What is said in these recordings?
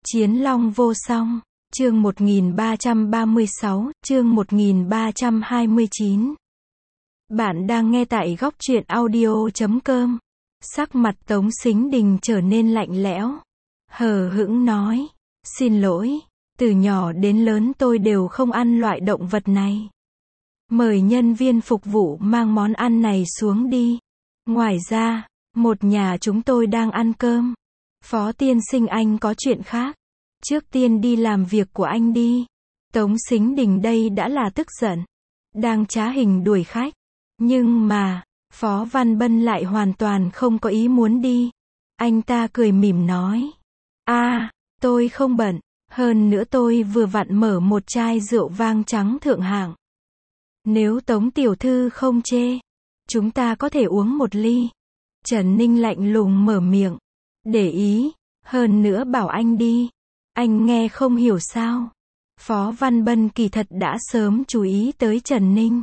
Chiến long vô song, chương 1336, chương 1329. Bạn đang nghe tại góc truyện audio.com. Sắc mặt Tống Sính Đình trở nên lạnh lẽo. Hờ hững nói, xin lỗi, từ nhỏ đến lớn tôi đều không ăn loại động vật này. Mời nhân viên phục vụ mang món ăn này xuống đi. Ngoài ra, một nhà chúng tôi đang ăn cơm. Phó tiên sinh, anh có chuyện khác. Trước tiên đi làm việc của anh đi. Tống Sính Đình đây đã là tức giận. Đang trá hình đuổi khách. Nhưng mà, Phó Văn Bân lại hoàn toàn không có ý muốn đi. Anh ta cười mỉm nói. Tôi không bận. Hơn nữa tôi vừa vặn mở một chai rượu vang trắng thượng hạng. Nếu Tống tiểu thư không chê, chúng ta có thể uống một ly. Trần Ninh lạnh lùng mở miệng. Để ý, hơn nữa bảo anh đi. Anh nghe không hiểu sao? Phó Văn Bân kỳ thật đã sớm chú ý tới Trần Ninh.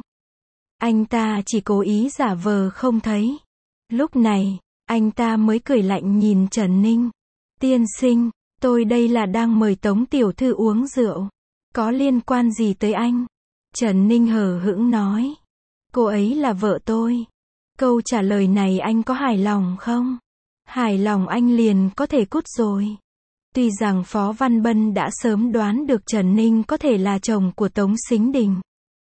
Anh ta chỉ cố ý giả vờ không thấy. Lúc này, anh ta mới cười lạnh nhìn Trần Ninh. Tiên sinh, tôi đây là đang mời Tống tiểu thư uống rượu. Có liên quan gì tới anh? Trần Ninh hờ hững nói. Cô ấy là vợ tôi. Câu trả lời này anh có hài lòng không? Hài lòng anh liền có thể cút rồi. Tuy rằng Phó Văn Bân đã sớm đoán được Trần Ninh có thể là chồng của Tống Sính Đình.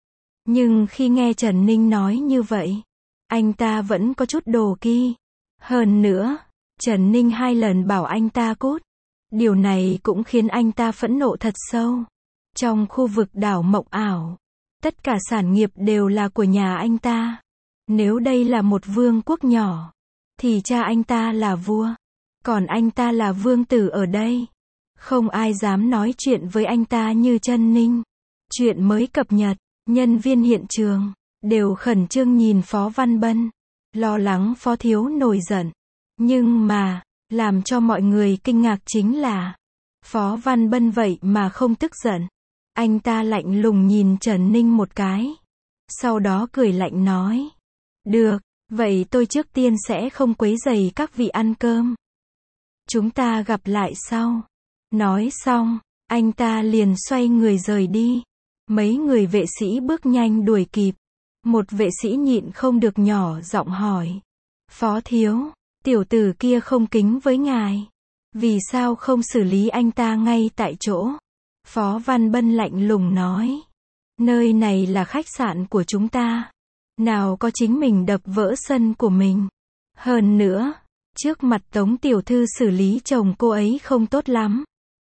Nhưng khi nghe Trần Ninh nói như vậy, anh ta vẫn có chút đồ kỳ. Hơn nữa, Trần Ninh 2 lần bảo anh ta cút. Điều này cũng khiến anh ta phẫn nộ thật sâu. Trong khu vực đảo Mộng Ảo, tất cả sản nghiệp đều là của nhà anh ta. Nếu đây là một vương quốc nhỏ, thì cha anh ta là vua. Còn anh ta là vương tử ở đây. Không ai dám nói chuyện với anh ta như Trần Ninh. Chuyện mới cập nhật, nhân viên hiện trường đều khẩn trương nhìn Phó Văn Bân, lo lắng Phó thiếu nổi giận. Nhưng mà, làm cho mọi người kinh ngạc chính là Phó Văn Bân vậy mà không tức giận. Anh ta lạnh lùng nhìn Trần Ninh một cái. Sau đó cười lạnh nói. Được, vậy tôi trước tiên sẽ không quấy rầy các vị ăn cơm. Chúng ta gặp lại sau. Nói xong, anh ta liền xoay người rời đi. Mấy người vệ sĩ bước nhanh đuổi kịp. Một vệ sĩ nhịn không được nhỏ giọng hỏi. Phó thiếu, tiểu tử kia không kính với ngài. Vì sao không xử lý anh ta ngay tại chỗ? Phó Văn Bân lạnh lùng nói. Nơi này là khách sạn của chúng ta. Nào có chính mình đập vỡ sân của mình. Hơn nữa, trước mặt Tống tiểu thư xử lý chồng cô ấy không tốt lắm.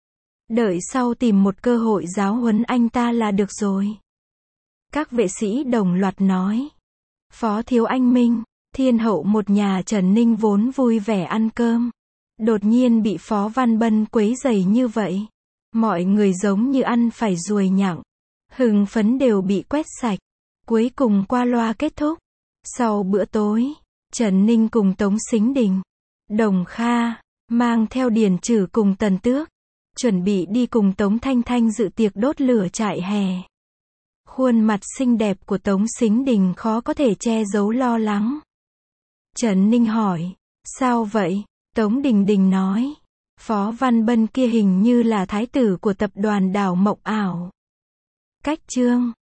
Đợi sau tìm một cơ hội giáo huấn anh ta là được rồi. Các vệ sĩ đồng loạt nói. Phó thiếu anh minh, thiên hậu một nhà Trần Ninh vốn vui vẻ ăn cơm. Đột nhiên bị Phó Văn Bân quấy rầy như vậy. Mọi người giống như ăn phải ruồi nhặng. Hưng phấn đều bị quét sạch. Cuối cùng qua loa kết thúc. Sau bữa tối, Trần Ninh cùng Tống Sính Đình, Đồng Kha, mang theo Điền Trử cùng Tần Tước, chuẩn bị đi cùng Tống Thanh Thanh dự tiệc đốt lửa trại hè. Khuôn mặt xinh đẹp của Tống Sính Đình khó có thể che giấu lo lắng. Trần Ninh hỏi, sao vậy? Tống Đình Đình nói, Phó Văn Bân kia hình như là thái tử của tập đoàn đảo Mộng Ảo. Cách chương